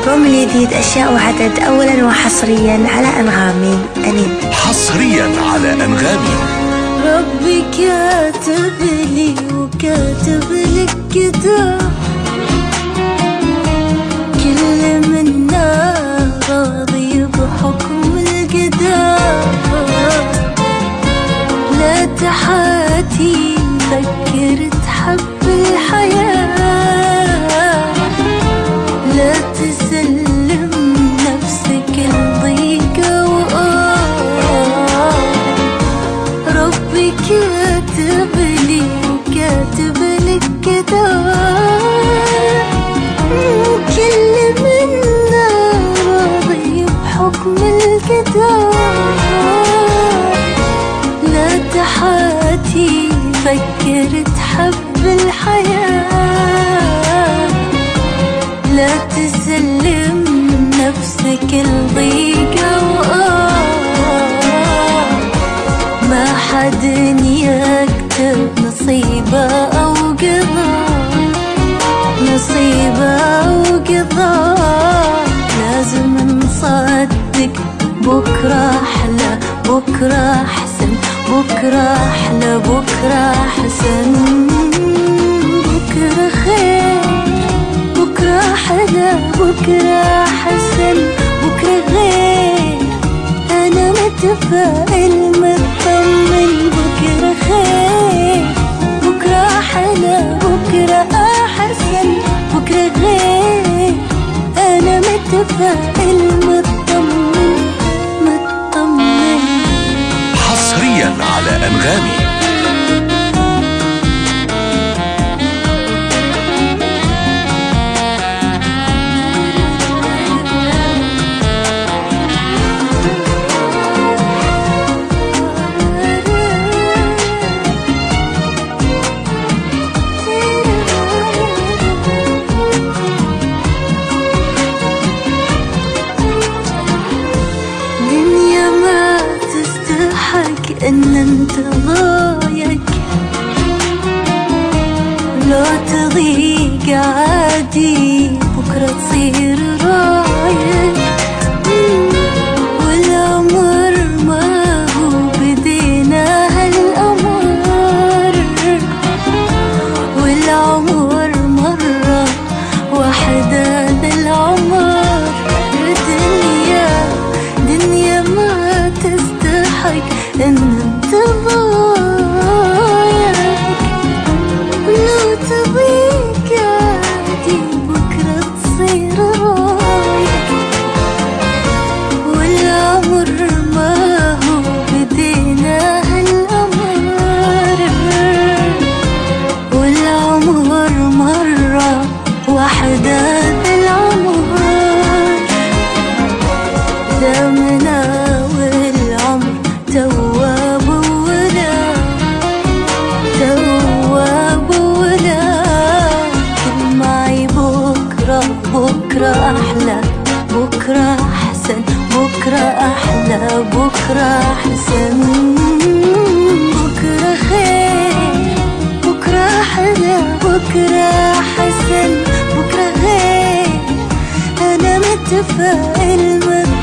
الألبوم الجديد أشياء وعدد أولا وحصريا على أنغامي أنين. حصريا على أنغامي. ربي كاتب لي وكاتب لك كتاب، كل منا راضي بحكم القدر، لا تحاتي فكر تحب الحياة، لا تسلم نفسك لضيقة وآه. ربي كاتب لي وكاتب لك كتاب، كل منا راضي بحكم القدر، لا تحاتي فكر تحب الحياة، لا تسلم نفسك لضيقة وآه. ما حد يكتب نصيبه أو قضاء، نصيبه أو قضاء، لازم نصدق بكرة أحلى، بكرة أحسن، بكرة أحلى، بكرة أحسن، بكرة خير، بكرة أحلى، بكرة أحسن، بكرة غير. أنا متفائل مطمن، بكرة خير، بكرة أحلى، بكرة أحسن، بكرة غير. أنا متفائل مطمن، مطمن. حصريا على أنغامي. إن أنت ضايق، لو تضيق عادي بكرة تصير رايق، والأمر ما هو بدينا هالأمر، والعمر مرة واحدة للعمر. دنيا ما تستحق إن أنت ضايق، لو تضيق عادي بكرة تصير رايق، والعمر ما هو بدينا هالأمر، والعمر مرة واحدة للعمر. دامنا والعمر تواب ولا، تواب ولا، كل معي بكرة، بكرة أحلى، بكرة أحسن، بكرة أحلى، بكرة أحسن، بكرة خير، بكرة أحلى، بكرة أحسن، بكرة غير. أنا متفائل